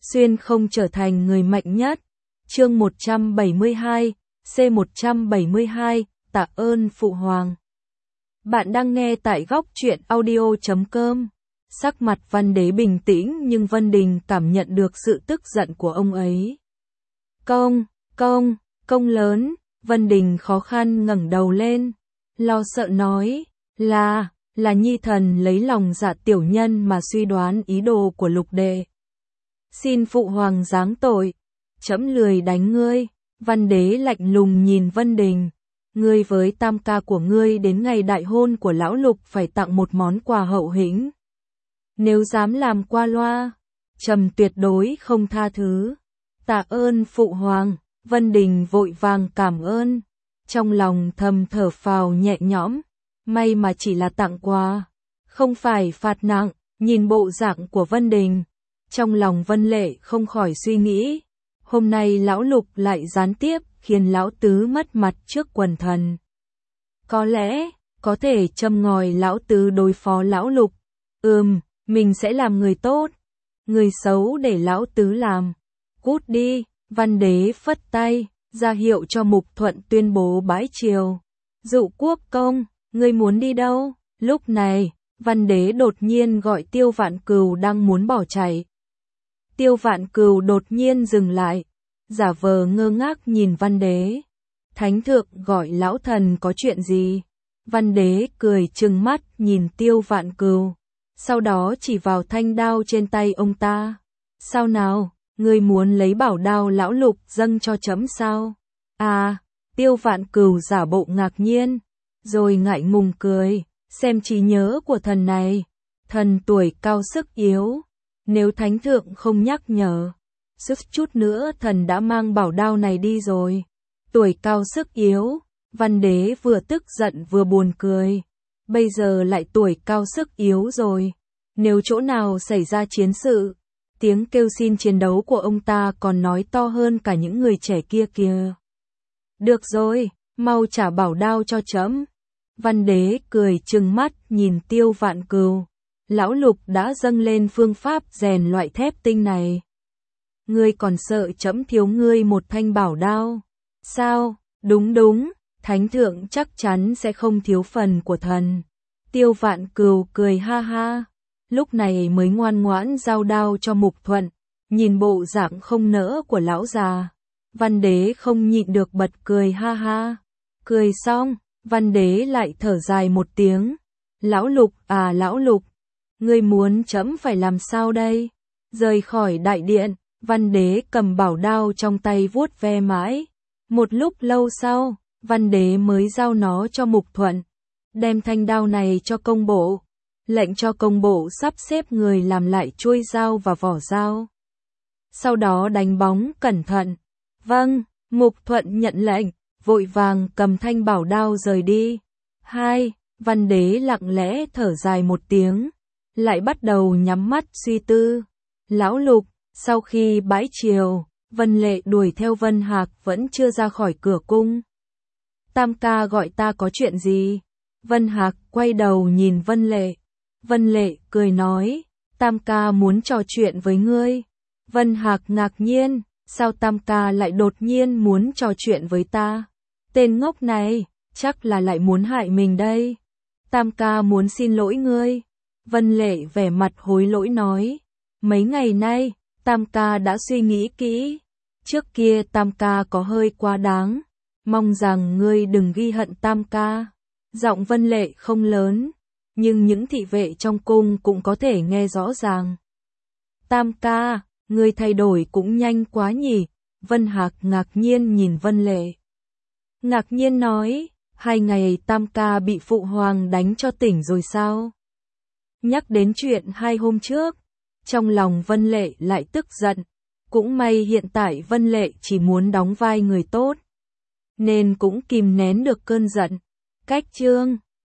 xuyên không trở thành người mạnh nhất. Chương 172, C172, tạ ơn Phụ Hoàng. Bạn đang nghe tại góc truyện audio.com. Sắc mặt Văn Đế bình tĩnh nhưng Vân Đình cảm nhận được sự tức giận của ông ấy. Công lớn, Vân Đình khó khăn ngẩng đầu lên, lo sợ nói, là Nhi thần lấy lòng dạ tiểu nhân mà suy đoán ý đồ của Lục đệ. Xin Phụ Hoàng giáng tội, trẫm lười đánh ngươi. Văn Đế lạnh lùng nhìn Vân Đình, ngươi với tam ca của ngươi đến ngày đại hôn của lão Lục phải tặng một món quà hậu hĩnh. Nếu dám làm qua loa, trẫm tuyệt đối không tha thứ. Tạ ơn Phụ Hoàng. Vân Đình vội vàng cảm ơn, trong lòng thầm thở phào nhẹ nhõm, may mà chỉ là tặng quà, không phải phạt nặng. Nhìn bộ dạng của Vân Đình, trong lòng Vân Lệ không khỏi suy nghĩ, hôm nay lão Lục lại gián tiếp khiến lão tứ mất mặt trước quần thần. Có lẽ, có thể châm ngòi lão tứ đối phó lão Lục. Mình sẽ làm người tốt, người xấu để lão tứ làm. Cút đi. Văn Đế phất tay, ra hiệu cho Mục Thuận tuyên bố bãi triều. Dụ Quốc công, ngươi muốn đi đâu? Lúc này, Văn Đế đột nhiên gọi Tiêu Vạn Cừu đang muốn bỏ chạy. Tiêu Vạn Cừu đột nhiên dừng lại, giả vờ ngơ ngác nhìn Văn Đế. Thánh thượng gọi lão thần có chuyện gì? Văn Đế cười trừng mắt nhìn Tiêu Vạn Cừu, sau đó chỉ vào thanh đao trên tay ông ta. Sao nào? Ngươi muốn lấy bảo đao lão Lục dâng cho trẫm sao? Tiêu Vạn Cừu giả bộ ngạc nhiên, rồi ngại ngùng cười, xem trí nhớ của thần này. Thần tuổi cao sức yếu, nếu thánh thượng không nhắc nhở, sức chút nữa thần đã mang bảo đao này đi rồi. Tuổi cao sức yếu, Văn Đế vừa tức giận vừa buồn cười. Bây giờ lại tuổi cao sức yếu rồi, nếu chỗ nào xảy ra chiến sự, tiếng kêu xin chiến đấu của ông ta còn nói to hơn cả những người trẻ kia kìa. Được rồi, mau trả bảo đao cho trẫm. Văn Đế cười trừng mắt nhìn Tiêu Vạn Cừu. Lão Lục đã dâng lên phương pháp rèn loại thép tinh này. Ngươi còn sợ trẫm thiếu ngươi một thanh bảo đao? Sao? Đúng, thánh thượng chắc chắn sẽ không thiếu phần của thần. Tiêu Vạn Cừu cười ha ha, lúc này mới ngoan ngoãn giao đao cho Mục Thuận. Nhìn bộ dạng không nỡ của lão già, Văn Đế không nhịn được bật cười ha ha. Cười xong, Văn Đế lại thở dài một tiếng. Lão Lục, ngươi muốn trẫm phải làm sao đây? Rời khỏi đại điện, Văn Đế cầm bảo đao trong tay vuốt ve mãi. Một lúc lâu sau, Văn Đế mới giao nó cho Mục Thuận. Đem thanh đao này cho công bộ, lệnh cho công bộ sắp xếp người làm lại chuôi dao và vỏ dao. Sau đó đánh bóng cẩn thận. Vâng, Mục Thuận nhận lệnh, vội vàng cầm thanh bảo đao rời đi. Văn Đế lặng lẽ thở dài một tiếng, lại bắt đầu nhắm mắt suy tư. Lão Lục, sau khi bãi triều, Vân Lệ đuổi theo Vân Hạc vẫn chưa ra khỏi cửa cung. Tam ca gọi ta có chuyện gì? Vân Hạc quay đầu nhìn Vân Lệ. Vân Lệ cười nói, tam ca muốn trò chuyện với ngươi. Vân Hạc ngạc nhiên, sao tam ca lại đột nhiên muốn trò chuyện với ta? Tên ngốc này, chắc là lại muốn hại mình đây. Tam ca muốn xin lỗi ngươi. Vân Lệ vẻ mặt hối lỗi nói, mấy ngày nay, tam ca đã suy nghĩ kỹ. Trước kia tam ca có hơi quá đáng, mong rằng ngươi đừng ghi hận tam ca. Giọng Vân Lệ không lớn, nhưng những thị vệ trong cung cũng có thể nghe rõ ràng. Tam ca, ngươi thay đổi cũng nhanh quá nhỉ? Vân Hạc ngạc nhiên nhìn Vân Lệ. Ngạc nhiên nói, 2 ngày tam ca bị Phụ Hoàng đánh cho tỉnh rồi sao? Nhắc đến chuyện 2 hôm trước, trong lòng Vân Lệ lại tức giận. Cũng may hiện tại Vân Lệ chỉ muốn đóng vai người tốt, nên cũng kìm nén được cơn giận. Cách chương